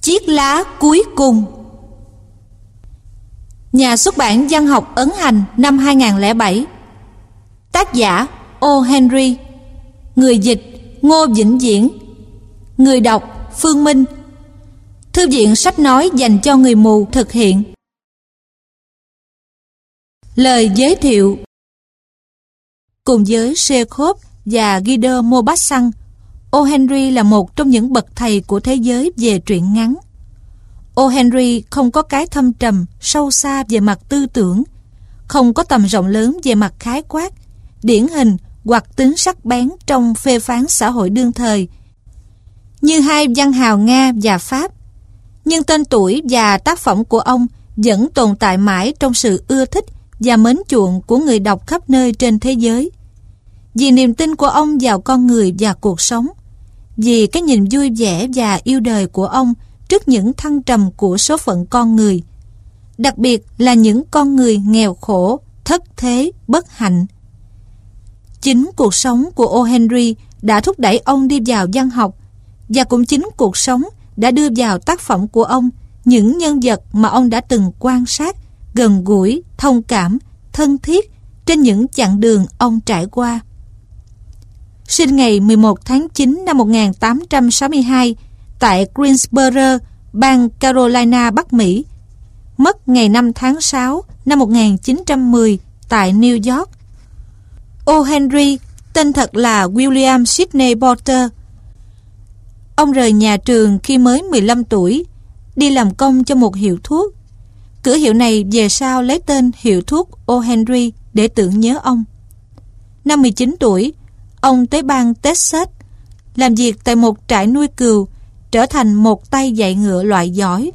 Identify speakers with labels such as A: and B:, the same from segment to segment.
A: Chiếc lá cuối cùng. Nhà xuất bản Văn học ấn hành năm 2007. Tác giả O. Henry. Người dịch Ngô Vĩnh Diễn. Người đọc Phương Minh. Thư viện sách nói dành cho người mù thực hiện. Lời giới thiệu. Cùng với Chekhov và Guido Maupassant, O. Henry là một trong những bậc thầy của thế giới về truyện ngắn. O. Henry không có cái thâm trầm, sâu xa về mặt tư tưởng, không có tầm rộng lớn về mặt khái quát, điển hình hoặc tính sắc bén trong phê phán xã hội đương thời, như hai văn hào Nga và Pháp. Nhưng tên tuổi và tác phẩm của ông vẫn tồn tại mãi trong sự ưa thích và mến chuộng của người đọc khắp nơi trên thế giới. Vì niềm tin của ông vào con người và cuộc sống, vì cái nhìn vui vẻ và yêu đời của ông trước những thăng trầm của số phận con người, đặc biệt là những con người nghèo khổ, thất thế, bất hạnh. Chính cuộc sống của O. Henry đã thúc đẩy ông đi vào văn học, và cũng chính cuộc sống đã đưa vào tác phẩm của ông những nhân vật mà ông đã từng quan sát, gần gũi, thông cảm, thân thiết trên những chặng đường ông trải qua. Sinh ngày 11 tháng 9 năm 1862 tại Greensboro, bang Carolina, Bắc Mỹ. Mất ngày 5 tháng 6 năm 1910 tại New York. O. Henry, tên thật là William Sidney Porter. Ông rời nhà trường khi mới 15 tuổi, đi làm công cho một hiệu thuốc. Cửa hiệu này về sau lấy tên hiệu thuốc O. Henry để tưởng nhớ ông. Năm 19 tuổi, ông tới bang Texas, làm việc tại một trại nuôi cừu, trở thành một tay dạy ngựa loại giỏi.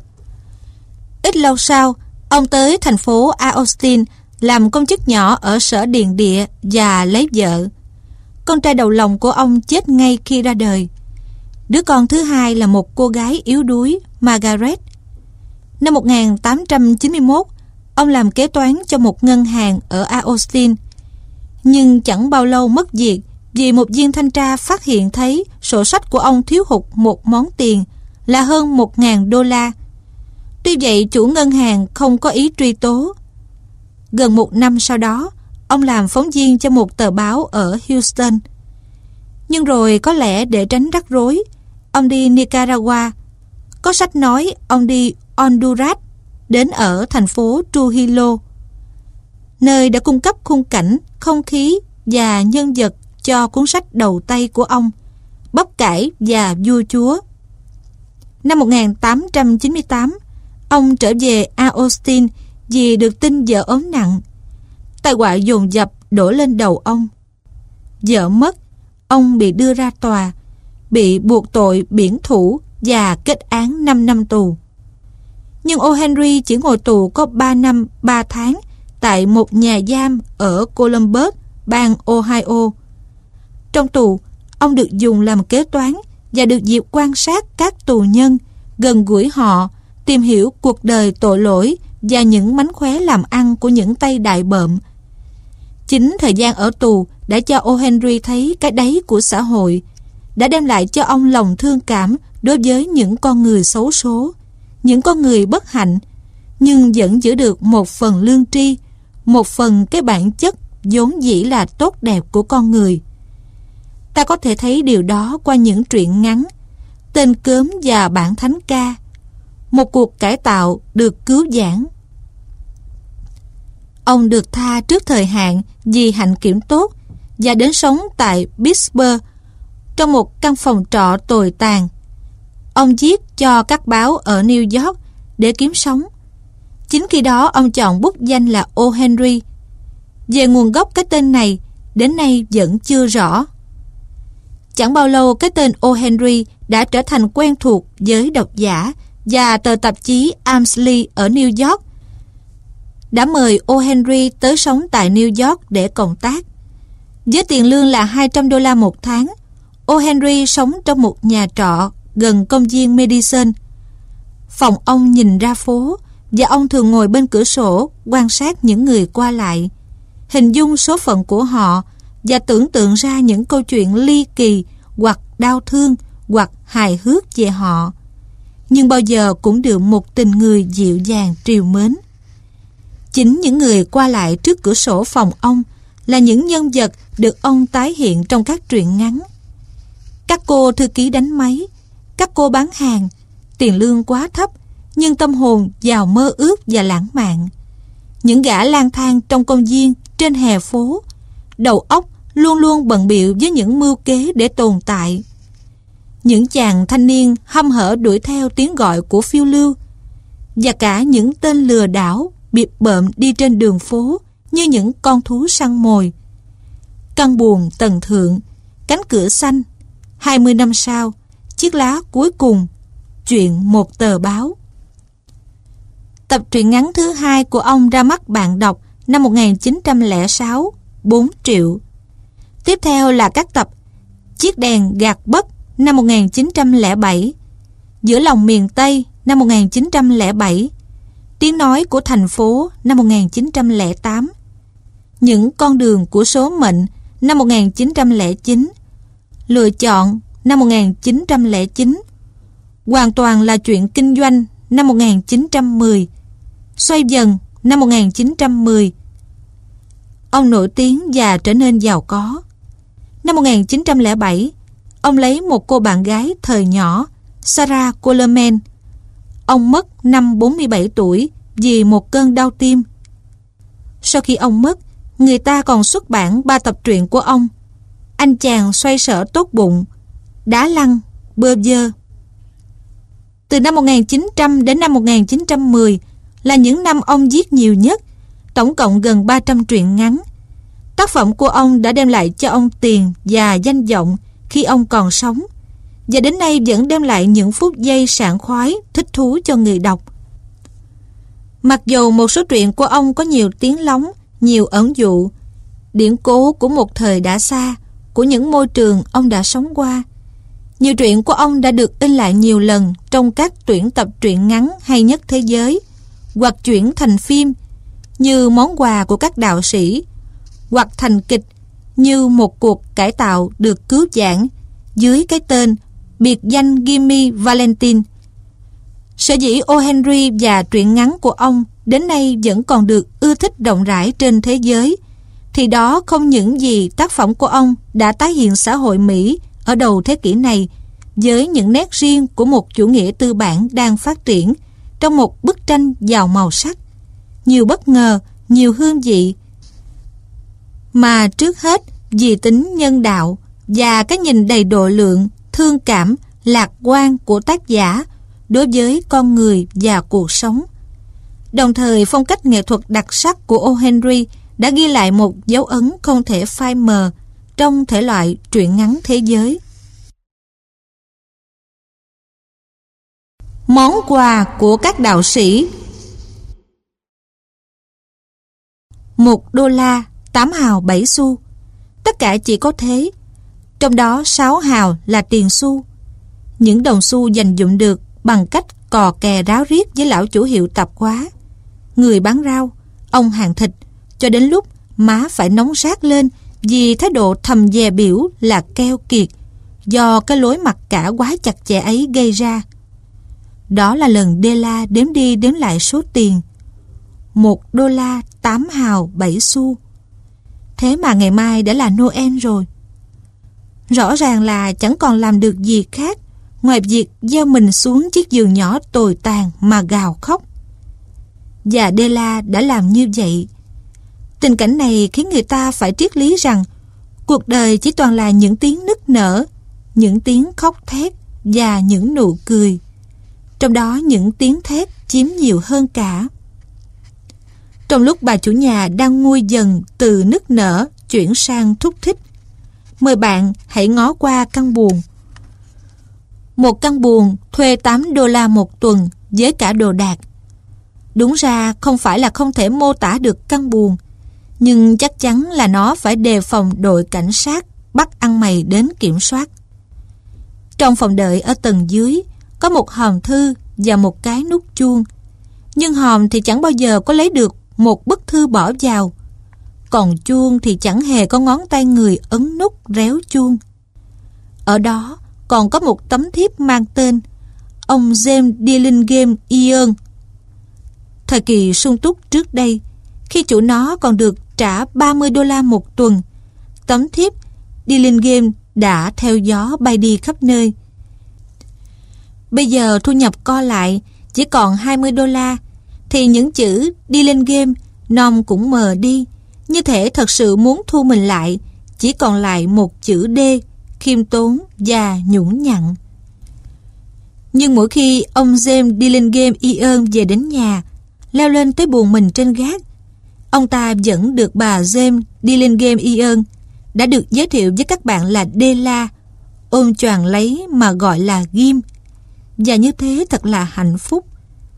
A: Ít lâu sau, ông tới thành phố Austin làm công chức nhỏ ở sở điền địa và lấy vợ. Con trai đầu lòng của ông chết ngay khi ra đời. Đứa con thứ hai là một cô gái yếu đuối, Margaret. Năm 1891, ông làm kế toán cho một ngân hàng ở Austin. Nhưng chẳng bao lâu mất việc vì một viên thanh tra phát hiện thấy sổ sách của ông thiếu hụt một món tiền là hơn 1.000 đô la. Tuy vậy, chủ ngân hàng không có ý truy tố. Gần một năm sau đó, ông làm phóng viên cho một tờ báo ở Houston. Nhưng rồi có lẽ để tránh rắc rối, ông đi Nicaragua. Có sách nói ông đi Honduras, đến ở thành phố Trujillo, nơi đã cung cấp khung cảnh, không khí và nhân vật cho cuốn sách đầu tay của ông, Bắp cải và vua chúa. Năm 1898, ông trở về Austin vì được tin vợ ốm nặng. Tai họa dồn dập đổ lên đầu ông. Vợ mất, ông bị đưa ra tòa, bị buộc tội biển thủ và kết án 5 năm tù. Nhưng O. Henry chỉ ngồi tù có 3 năm 3 tháng tại một nhà giam ở Columbus, bang Ohio. Trong tù, ông được dùng làm kế toán và được dịp quan sát các tù nhân, gần gũi họ, tìm hiểu cuộc đời tội lỗi và những mánh khóe làm ăn của những tay đại bợm. Chính thời gian ở tù đã cho O. Henry thấy cái đáy của xã hội, đã đem lại cho ông lòng thương cảm đối với những con người xấu số, những con người bất hạnh, nhưng vẫn giữ được một phần lương tri, một phần cái bản chất vốn dĩ là tốt đẹp của con người. Ta có thể thấy điều đó qua những truyện ngắn Tên Cớm và Bản Thánh Ca, một cuộc cải tạo được cứu vãn. Ông được tha trước thời hạn vì hạnh kiểm tốt và đến sống tại Pittsburgh trong một căn phòng trọ tồi tàn. Ông viết cho các báo ở New York để kiếm sống. Chính khi đó ông chọn bút danh là O. Henry. Về nguồn gốc cái tên này, đến nay vẫn chưa rõ. Chẳng bao lâu cái tên O. Henry đã trở thành quen thuộc với độc giả, và tờ tạp chí Amsley ở New York đã mời O. Henry tới sống tại New York để công tác. Với tiền lương là 200 đô la một tháng, O. Henry sống trong một nhà trọ gần công viên Madison. Phòng ông nhìn ra phố, và ông thường ngồi bên cửa sổ quan sát những người qua lại, hình dung số phận của họ và tưởng tượng ra những câu chuyện ly kỳ hoặc đau thương hoặc hài hước về họ. nhưng bao giờ cũng được một tình người dịu dàng trìu mến. Chính những người qua lại trước cửa sổ phòng ông là những nhân vật được ông tái hiện trong các truyện ngắn. Các cô thư ký đánh máy, các cô bán hàng, tiền lương quá thấp nhưng tâm hồn giàu mơ ước và lãng mạn. Những gã lang thang trong công viên, trên hè phố, đầu óc luôn luôn bận bịu với những mưu kế để tồn tại. Những chàng thanh niên hăm hở đuổi theo tiếng gọi của phiêu lưu, và cả những tên lừa đảo bịp bợm đi trên đường phố như những con thú săn mồi. Căn buồng tầng thượng, cánh cửa xanh, 20 năm sau, chiếc lá cuối cùng, chuyện một tờ báo. Tập truyện ngắn thứ 2 của ông ra mắt bạn đọc năm 1906, 4 triệu. Tiếp theo là các tập Chiếc đèn gạt bất năm 1907, Giữa lòng miền Tây năm 1907, Tiếng nói của thành phố năm 1908, Những con đường của số mệnh năm 1909, Lựa chọn năm 1909, Hoàn toàn là chuyện kinh doanh năm 1910, Xoay dần năm 1910. Ông nổi tiếng và trở nên giàu có. Năm 1907, ông lấy một cô bạn gái thời nhỏ, Sarah Coleman. Ông mất năm 47 tuổi vì một cơn đau tim. Sau khi ông mất, người ta còn xuất bản 3 tập truyện của ông: Anh chàng xoay sở tốt bụng, Đá lăn, bơ vơ. Từ năm 1900 đến năm 1910 là những năm ông viết nhiều nhất, tổng cộng gần 300 truyện ngắn. Tác phẩm của ông đã đem lại cho ông tiền và danh vọng khi ông còn sống, và đến nay vẫn đem lại những phút giây sảng khoái, thích thú cho người đọc. Mặc dù một số truyện của ông có nhiều tiếng lóng, nhiều ẩn dụ, điển cố của một thời đã xa, của những môi trường ông đã sống qua, nhiều truyện của ông đã được in lại nhiều lần trong các tuyển tập truyện ngắn hay nhất thế giới, hoặc chuyển thành phim như Món quà của các đạo sĩ, hoặc thành kịch như Một cuộc cải tạo được cứu vãn dưới cái tên biệt danh Gimme Valentine. Sở dĩ O. Henry và truyện ngắn của ông đến nay vẫn còn được ưa thích rộng rãi trên thế giới, thì đó không những gì tác phẩm của ông đã tái hiện xã hội Mỹ ở đầu thế kỷ này với những nét riêng của một chủ nghĩa tư bản đang phát triển trong một bức tranh giàu màu sắc, nhiều bất ngờ, nhiều hương vị, mà trước hết vì tính nhân đạo và cái nhìn đầy độ lượng, thương cảm, lạc quan của tác giả đối với con người và cuộc sống. Đồng thời, phong cách nghệ thuật đặc sắc của O. Henry đã ghi lại một dấu ấn không thể phai mờ trong thể loại truyện ngắn thế giới. Món quà của các đạo sĩ. $1, 8 hào 7 xu. Tất cả chỉ có thế. Trong đó 6 hào là tiền xu. Những đồng xu dành dụm được bằng cách cò kè ráo riết với lão chủ hiệu tạp hóa, người bán rau, ông hàng thịt, cho đến lúc má phải nóng rát lên vì thái độ thầm dè biểu là keo kiệt do cái lối mặc cả quá chặt chẽ ấy gây ra. Đó là lần Della đếm đi đếm lại số tiền: $1, 8 hào 7 xu. Thế mà ngày mai đã là Noel rồi. Rõ ràng là chẳng còn làm được gì khác ngoài việc gieo mình xuống chiếc giường nhỏ tồi tàn mà gào khóc. Và Della đã làm như vậy. Tình cảnh này khiến người ta phải triết lý rằng cuộc đời chỉ toàn là những tiếng nức nở, những tiếng khóc thét và những nụ cười. Trong đó những tiếng thét chiếm nhiều hơn cả. Trong lúc bà chủ nhà đang nguôi dần từ nức nở chuyển sang thúc thích, mời bạn hãy ngó qua căn buồng. Một căn buồng thuê $8 một tuần với cả đồ đạc. Đúng ra không phải là không thể mô tả được căn buồng, nhưng chắc chắn là nó phải đề phòng đội cảnh sát bắt ăn mày đến kiểm soát. Trong phòng đợi ở tầng dưới có một hòm thư và một cái nút chuông, nhưng hòm thì chẳng bao giờ có lấy được một bức thư bỏ vào, còn chuông thì chẳng hề có ngón tay người ấn nút réo chuông. Ở đó còn có một tấm thiếp mang tên ông James Dillingham Ian. Thời kỳ sung túc trước đây, khi chủ nó còn được trả 30 đô la một tuần, tấm thiếp Dillingham đã theo gió bay đi khắp nơi. Bây giờ thu nhập co lại chỉ còn 20 đô la, thì những chữ Dillingham nom cũng mờ đi, như thể thật sự muốn thu mình lại, chỉ còn lại một chữ D, khiêm tốn và nhũn nhặn. Nhưng mỗi khi ông James Dillingham Ian về đến nhà, leo lên tới buồng mình trên gác, ông ta vẫn được bà James Dillingham Ian, đã được giới thiệu với các bạn là Della, ôm choàng lấy mà gọi là Ghim. Và như thế thật là hạnh phúc.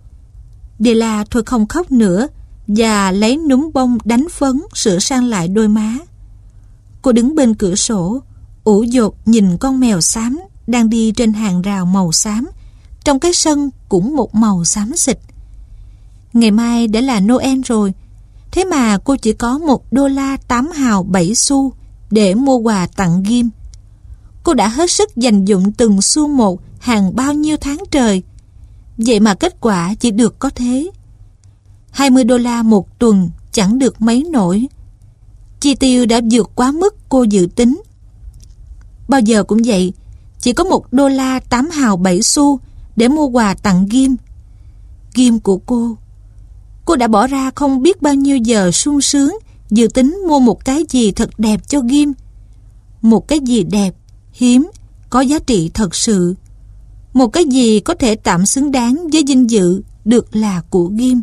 A: Della thôi không khóc nữa và lấy núm bông đánh phấn sửa sang lại đôi má. Cô đứng bên cửa sổ, ủ dột nhìn con mèo xám đang đi trên hàng rào màu xám, trong cái sân cũng một màu xám xịt. Ngày mai đã là Noel rồi, thế mà cô chỉ có 1 đô la 8 hào 7 xu để mua quà tặng Ghim. Cô đã hết sức dành dụm từng xu một hàng bao nhiêu tháng trời, vậy mà kết quả chỉ được có thế. 20 đô la một tuần chẳng được mấy nổi. Chi tiêu đã vượt quá mức cô dự tính. Bao giờ cũng vậy, chỉ có 1 đô la 8 hào 7 xu để mua quà tặng Ghim. Ghim của cô đã bỏ ra không biết bao nhiêu giờ sung sướng dự tính mua một cái gì thật đẹp cho Ghim. Một cái gì đẹp, hiếm, có giá trị thật sự. Một cái gì có thể tạm xứng đáng với vinh dự được là của Ghim.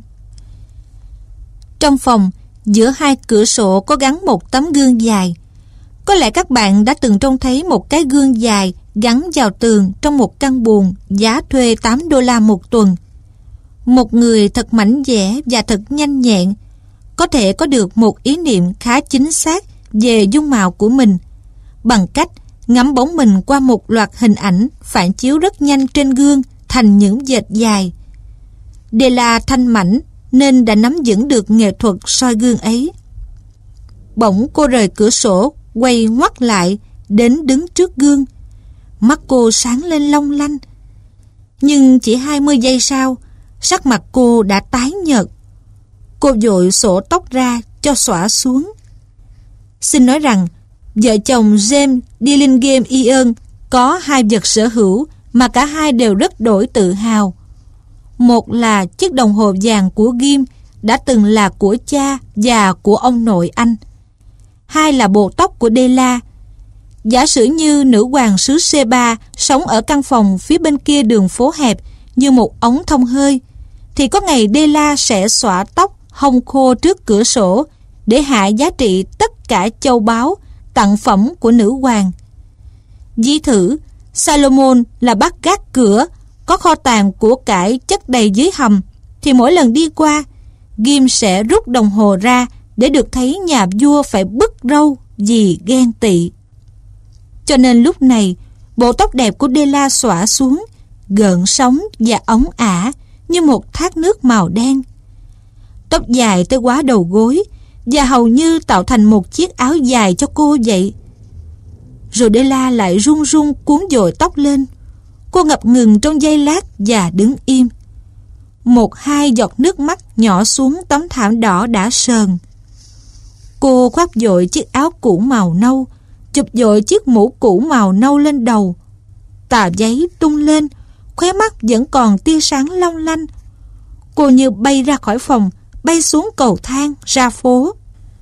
A: Trong phòng, giữa hai cửa sổ có gắn một tấm gương dài. Có lẽ các bạn đã từng trông thấy một cái gương dài gắn vào tường trong một căn buồng giá thuê 8 đô la một tuần. Một người thật mảnh dẻ và thật nhanh nhẹn có thể có được một ý niệm khá chính xác về dung mạo của mình bằng cách ngắm bóng mình qua một loạt hình ảnh phản chiếu rất nhanh trên gương thành những vệt dài. Della thanh mảnh nên đã nắm vững được nghệ thuật soi gương ấy. Bỗng cô rời cửa sổ, quay ngoắt lại đến đứng trước gương. Mắt cô sáng lên long lanh. Nhưng chỉ 20 giây sau, sắc mặt cô đã tái nhợt. Cô vội xõa tóc ra cho xõa xuống. Xin nói rằng vợ chồng James Dillingham Ian có 2 vật sở hữu mà cả hai đều rất đổi tự hào. Một là chiếc đồng hồ vàng của Ghim đã từng là của cha và của ông nội anh. 2 là bộ tóc của Della. Giả sử như nữ hoàng xứ Seba sống ở căn phòng phía bên kia đường phố hẹp như một ống thông hơi, thì có ngày Della sẽ xõa tóc hong khô trước cửa sổ để hạ giá trị tất cả châu báu, tặng phẩm của nữ hoàng. Ví thử, Salomon là bác gác cửa, có kho tàng của cải chất đầy dưới hầm, thì mỗi lần đi qua, Ghim sẽ rút đồng hồ ra để được thấy nhà vua phải bứt râu vì ghen tị. Cho nên lúc này, bộ tóc đẹp của Della xõa xuống, gợn sóng và óng ả như một thác nước màu đen. Tóc dài tới quá đầu gối và hầu như tạo thành một chiếc áo dài cho cô vậy. Rồi Della lại run run cuốn dội tóc lên. Cô ngập ngừng trong giây lát và đứng im. 1-2 giọt nước mắt nhỏ xuống tấm thảm đỏ đã sờn. Cô khoác dội chiếc áo cũ màu nâu, chụp dội chiếc mũ cũ màu nâu lên đầu. Tà giấy tung lên, khóe mắt vẫn còn tia sáng long lanh. Cô như bay ra khỏi phòng, bay xuống cầu thang, ra phố.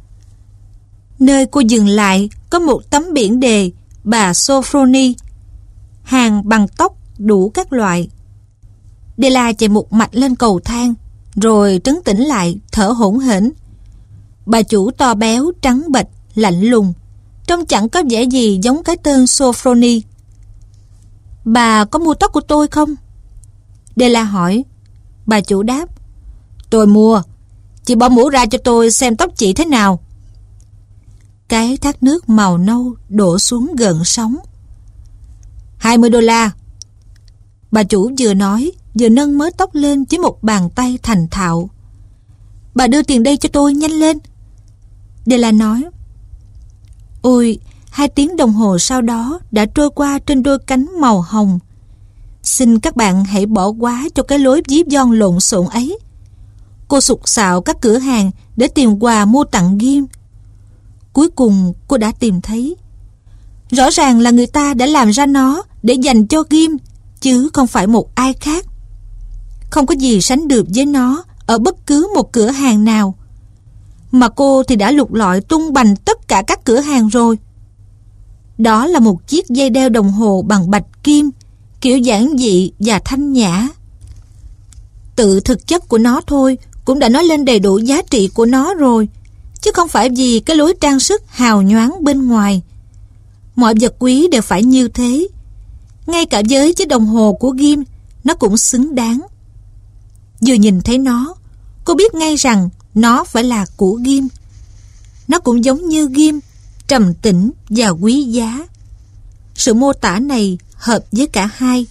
A: Nơi cô dừng lại có một tấm biển đề bà Sophronie, hàng bằng tóc đủ các loại. Della chạy một mạch lên cầu thang, rồi trấn tĩnh lại, thở hổn hển. Bà chủ to béo, trắng bệch, lạnh lùng, trông chẳng có vẻ gì giống cái tên Sophronie. Bà có mua tóc của tôi không? Della hỏi. Bà chủ đáp. Tôi mua. Chị bỏ mũ ra cho tôi xem tóc chị thế nào. Cái thác nước màu nâu đổ xuống gợn sóng. 20 đô la. Bà chủ vừa nói, vừa nâng mớ tóc lên với một bàn tay thành thạo. Bà đưa tiền đây cho tôi, nhanh lên. Della nói. Ôi, 2 tiếng đồng hồ sau đó đã trôi qua trên đôi cánh màu hồng. Xin các bạn hãy bỏ qua cho cái lối ví von lộn xộn ấy. Cô sục sạo các cửa hàng để tìm quà mua tặng Ghim. Cuối cùng cô đã tìm thấy. Rõ ràng là người ta đã làm ra nó để dành cho Ghim, chứ không phải một ai khác. Không có gì sánh được với nó ở bất cứ một cửa hàng nào. Mà cô thì đã lục lọi tung bành tất cả các cửa hàng rồi. Đó là một chiếc dây đeo đồng hồ bằng bạch kim, kiểu giản dị và thanh nhã. Tự thực chất của nó thôi cũng đã nói lên đầy đủ giá trị của nó rồi, chứ không phải vì cái lối trang sức hào nhoáng bên ngoài. Mọi vật quý đều phải như thế. Ngay cả với chiếc đồng hồ của Ghim, nó cũng xứng đáng. Vừa nhìn thấy nó, cô biết ngay rằng nó phải là của Ghim. Nó cũng giống như Ghim, trầm tĩnh và quý giá. Sự mô tả này hợp với cả hai.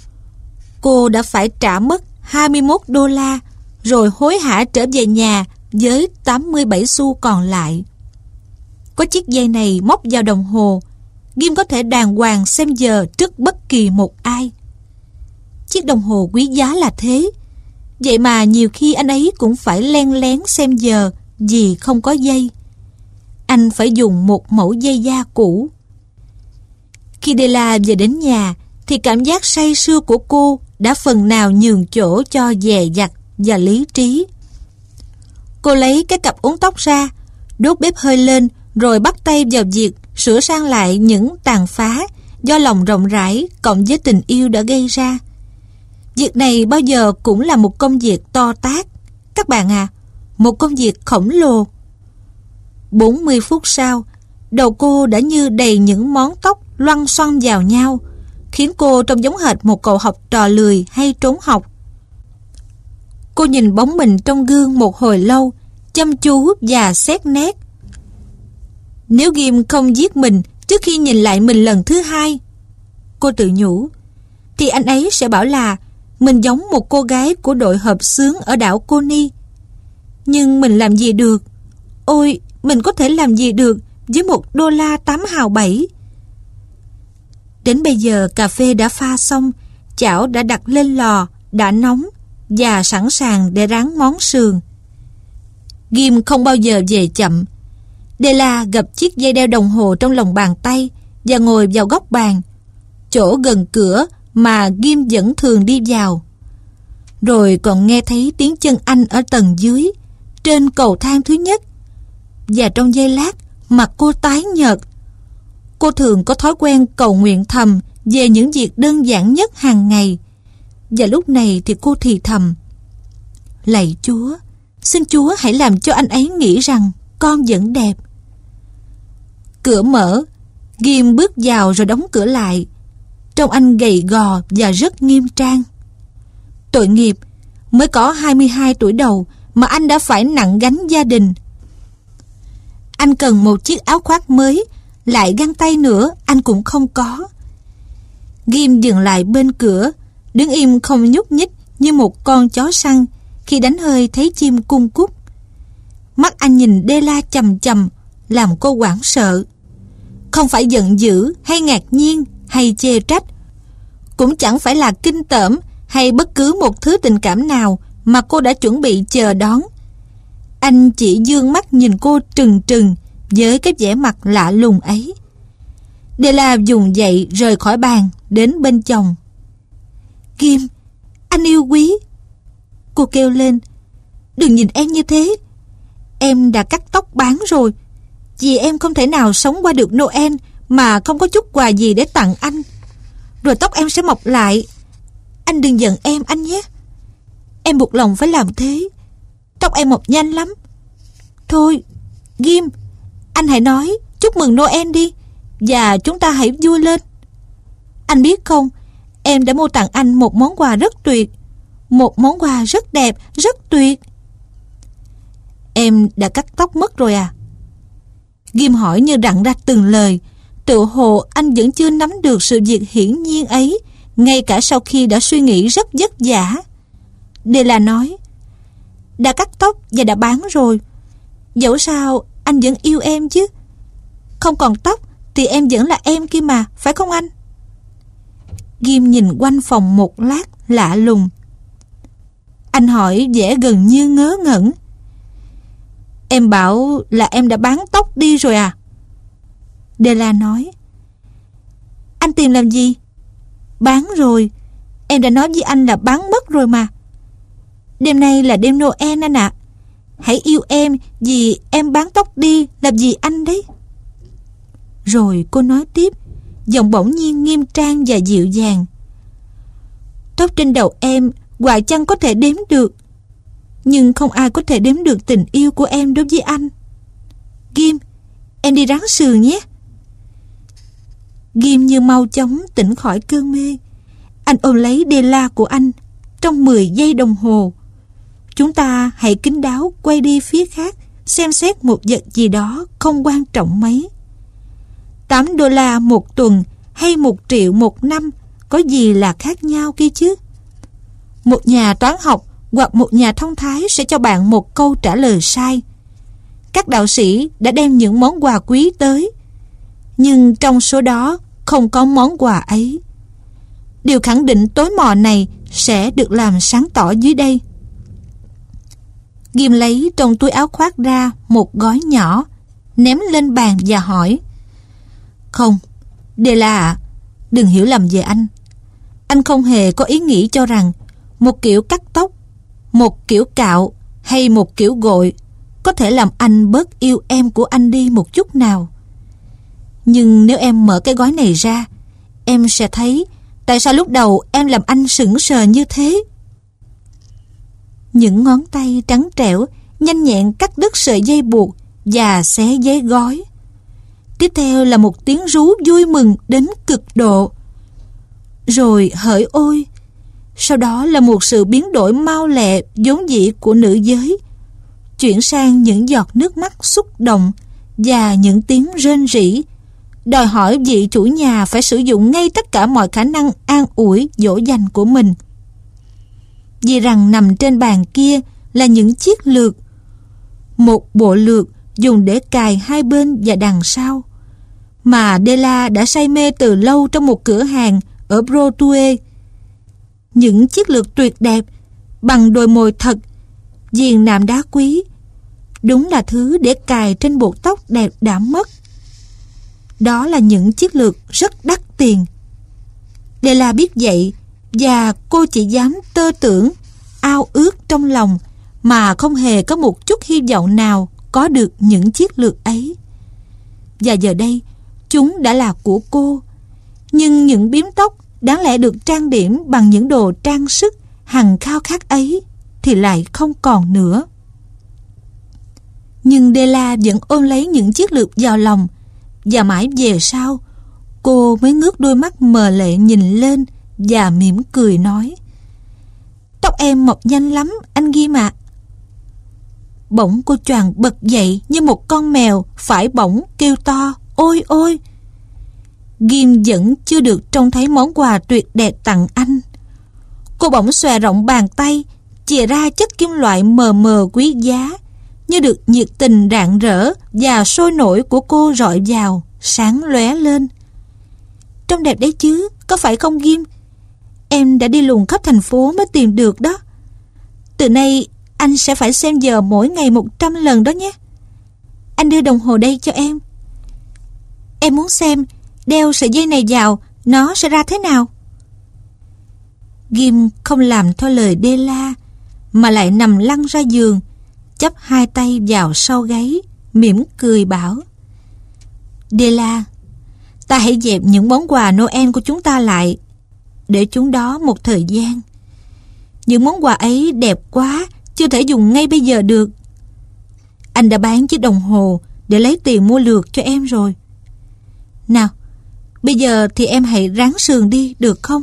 A: Cô đã phải trả mất $21 rồi hối hả trở về nhà với 87 xu còn lại. Có chiếc dây này móc vào đồng hồ, Ghim có thể đàng hoàng xem giờ trước bất kỳ một ai. Chiếc đồng hồ quý giá là thế, vậy mà nhiều khi anh ấy cũng phải len lén xem giờ vì không có dây. Anh phải dùng một mẫu dây da cũ. Khi Della về đến nhà thì cảm giác say sưa của cô đã phần nào nhường chỗ cho dè dặt và lý trí. Cô lấy cái cặp uốn tóc ra, đốt bếp hơi lên rồi bắt tay vào việc sửa sang lại những tàn phá do lòng rộng rãi cộng với tình yêu đã gây ra. Việc này bao giờ cũng là một công việc to tát. Các bạn à, một công việc khổng lồ. 40 phút sau, đầu cô đã như đầy những món tóc loăn xoăn vào nhau, khiến cô trông giống hệt một cậu học trò lười hay trốn học. Cô nhìn bóng mình trong gương một hồi lâu, chăm chú và xét nét. Nếu Ghim không giết mình trước khi nhìn lại mình lần thứ hai, cô tự nhủ, thì anh ấy sẽ bảo là mình giống một cô gái của đội hợp xướng ở đảo Coney. Nhưng mình làm gì được? Ôi, mình có thể làm gì được với $1.8 Đến bây giờ cà phê đã pha xong, chảo đã đặt lên lò, đã nóng và sẵn sàng để rán món sườn. Ghim không bao giờ về chậm. Della gập chiếc dây đeo đồng hồ trong lòng bàn tay và ngồi vào góc bàn, chỗ gần cửa mà Ghim vẫn thường đi vào. Rồi còn nghe thấy tiếng chân anh ở tầng dưới, trên cầu thang thứ nhất. Và trong giây lát, mặt cô tái nhợt. Cô thường có thói quen cầu nguyện thầm về những việc đơn giản nhất hàng ngày. Và lúc này thì cô thì thầm, lạy Chúa, xin Chúa hãy làm cho anh ấy nghĩ rằng con vẫn đẹp. Cửa mở, Ghim bước vào rồi đóng cửa lại. Trông anh gầy gò và rất nghiêm trang. Tội nghiệp, mới có 22 tuổi đầu mà anh đã phải nặng gánh gia đình. Anh cần một chiếc áo khoác mới, lại găng tay nữa anh cũng không có. Ghim dừng lại bên cửa, đứng im không nhúc nhích như một con chó săn khi đánh hơi thấy chim cung cúc. Mắt anh nhìn Della chằm chằm, làm cô hoảng sợ. Không phải giận dữ hay ngạc nhiên hay chê trách, cũng chẳng phải là kinh tởm hay bất cứ một thứ tình cảm nào mà cô đã chuẩn bị chờ đón. Anh chỉ dương mắt nhìn cô trừng trừng với cái vẻ mặt lạ lùng ấy. Della dùng dậy rời khỏi bàn đến bên chồng. Ghim, anh yêu quý. Cô kêu lên, đừng nhìn em như thế. Em đã cắt tóc bán rồi, vì em không thể nào sống qua được Noel mà không có chút quà gì để tặng anh. Rồi tóc em sẽ mọc lại. Anh đừng giận em anh nhé. Em buộc lòng phải làm thế. Tóc em mọc nhanh lắm. Thôi, Ghim, anh hãy nói chúc mừng Noel đi, và chúng ta hãy vui lên. Anh biết không, em đã mua tặng anh một món quà rất tuyệt. Một món quà rất đẹp, rất tuyệt. Em đã cắt tóc mất rồi à? Ghim hỏi như đặng ra từng lời. Tự hồ anh vẫn chưa nắm được sự việc hiển nhiên ấy, ngay cả sau khi đã suy nghĩ rất vất vả. Della nói, đã cắt tóc và đã bán rồi. Dẫu sao anh vẫn yêu em chứ. Không còn tóc thì em vẫn là em kia mà, phải không anh? Ghim nhìn quanh phòng một lát lạ lùng. Anh hỏi vẻ gần như ngớ ngẩn. Em bảo là em đã bán tóc đi rồi à? Della nói. Anh tìm làm gì? Bán rồi. Em đã nói với anh là bán mất rồi mà. Đêm nay là đêm Noel anh ạ. Hãy yêu em vì em bán tóc đi làm gì anh đấy. Rồi cô nói tiếp, giọng bỗng nhiên nghiêm trang và dịu dàng. Tóc trên đầu em quả chăng có thể đếm được, nhưng không ai có thể đếm được tình yêu của em đối với anh. Ghim, em đi ráng sườn nhé. Ghim như mau chóng tỉnh khỏi cơn mê. Anh ôm lấy Della của anh trong 10 giây đồng hồ. Chúng ta hãy kín đáo quay đi phía khác, xem xét một vật gì đó không quan trọng mấy. $8 một tuần hay 1 triệu một năm có gì là khác nhau kia chứ? Một nhà toán học hoặc một nhà thông thái sẽ cho bạn một câu trả lời sai. Các đạo sĩ đã đem những món quà quý tới, nhưng trong số đó không có món quà ấy. Điều khẳng định tối mò này sẽ được làm sáng tỏ dưới đây. Ghim lấy trong túi áo khoác ra một gói nhỏ, ném lên bàn và hỏi. Không, Della ạ, đừng hiểu lầm về anh. Anh không hề có ý nghĩ cho rằng một kiểu cắt tóc, một kiểu cạo hay một kiểu gội có thể làm anh bớt yêu em của anh đi một chút nào. Nhưng nếu em mở cái gói này ra, em sẽ thấy tại sao lúc đầu em làm anh sững sờ như thế. Những ngón tay trắng trẻo nhanh nhẹn cắt đứt sợi dây buộc và xé giấy gói. Tiếp theo là một tiếng rú vui mừng đến cực độ. Rồi hỡi ôi! Sau đó là một sự biến đổi mau lẹ vốn dĩ của nữ giới, chuyển sang những giọt nước mắt xúc động và những tiếng rên rỉ, đòi hỏi vị chủ nhà phải sử dụng ngay tất cả mọi khả năng an ủi dỗ dành của mình. Vì rằng nằm trên bàn kia là những chiếc lược, một bộ lược dùng để cài hai bên và đằng sau, mà Della đã say mê từ lâu trong một cửa hàng ở Broadway. Những chiếc lược tuyệt đẹp, bằng đồi mồi thật, viền nạm đá quý, đúng là thứ để cài trên bộ tóc đẹp đã mất. Đó là những chiếc lược rất đắt tiền. Della biết vậy, và cô chỉ dám tơ tưởng, ao ước trong lòng, mà không hề có một chút hy vọng nào có được những chiếc lược ấy. Và giờ đây, chúng đã là của cô. Nhưng những bím tóc đáng lẽ được trang điểm bằng những đồ trang sức hằng khao khát ấy thì lại không còn nữa. Nhưng Della vẫn ôm lấy những chiếc lược vào lòng, và mãi về sau cô mới ngước đôi mắt mờ lệ nhìn lên và mỉm cười nói: Tóc em mọc nhanh lắm anh Ghim ạ. Bỗng cô choàng bật dậy như một con mèo phải bỏng kêu to ôi ôi. Ghim vẫn chưa được trông thấy món quà tuyệt đẹp tặng anh. Cô bỗng xòe rộng bàn tay, chìa ra chất kim loại mờ mờ quý giá, như được nhiệt tình rạng rỡ và sôi nổi của cô rọi vào, sáng lóe lên. Trông đẹp đấy chứ, có phải không Ghim? Em đã đi lùng khắp thành phố mới tìm được đó. Từ nay anh sẽ phải xem giờ mỗi ngày 100 lần đó nhé. Anh đưa đồng hồ đây cho em. Em muốn xem đeo sợi dây này vào nó sẽ ra thế nào. Ghim không làm theo lời Della, mà lại nằm lăn ra giường, chắp hai tay vào sau gáy, mỉm cười bảo: Della, ta hãy dẹp những món quà Noel của chúng ta lại, để chúng đó một thời gian. Những món quà ấy đẹp quá, chưa thể dùng ngay bây giờ được. Anh đã bán chiếc đồng hồ để lấy tiền mua lược cho em rồi. Nào, bây giờ thì em hãy ráng sườn đi được không?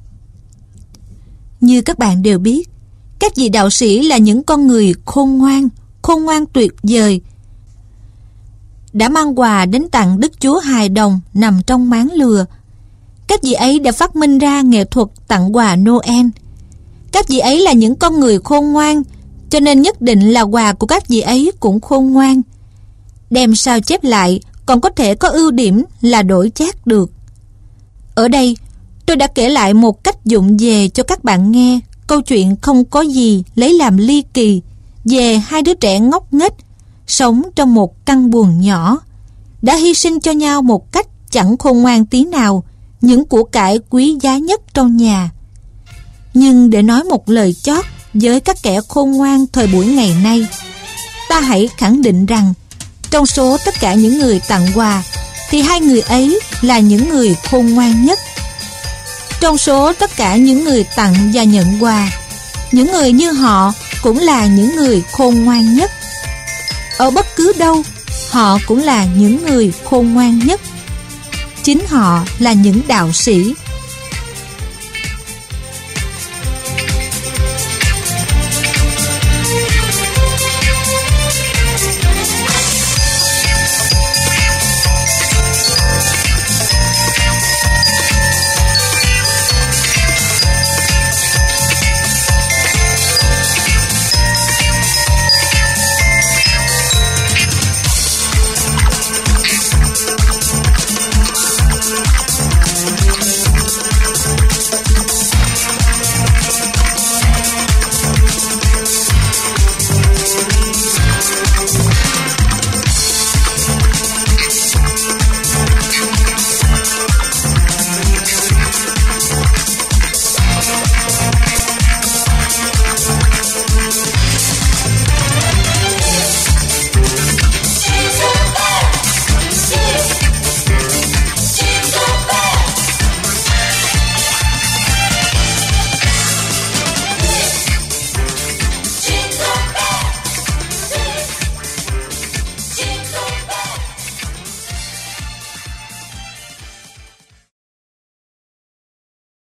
A: Như các bạn đều biết, các vị đạo sĩ là những con người khôn ngoan tuyệt vời, đã mang quà đến tặng Đức Chúa Hài Đồng nằm trong máng lừa. Các vị ấy đã phát minh ra nghệ thuật tặng quà Noel. Các vị ấy là những con người khôn ngoan, cho nên nhất định là quà của các vị ấy cũng khôn ngoan. Đem sao chép lại còn có thể có ưu điểm là đổi chác được. Ở đây, Tôi đã kể lại một cách vụng về cho các bạn nghe câu chuyện không có gì lấy làm ly kỳ về hai đứa trẻ ngốc nghếch sống trong một căn buồng nhỏ, đã hy sinh cho nhau một cách chẳng khôn ngoan tí nào những của cải quý giá nhất trong nhà. Nhưng để nói một lời chót với các kẻ khôn ngoan thời buổi ngày nay, ta hãy khẳng định rằng trong số tất cả những người tặng quà thì hai người ấy là những người khôn ngoan nhất. Trong số tất cả những người tặng và nhận quà, những người như họ cũng là những người khôn ngoan nhất. Ở bất cứ đâu, họ cũng là những người khôn ngoan nhất. Chính họ là những đạo sĩ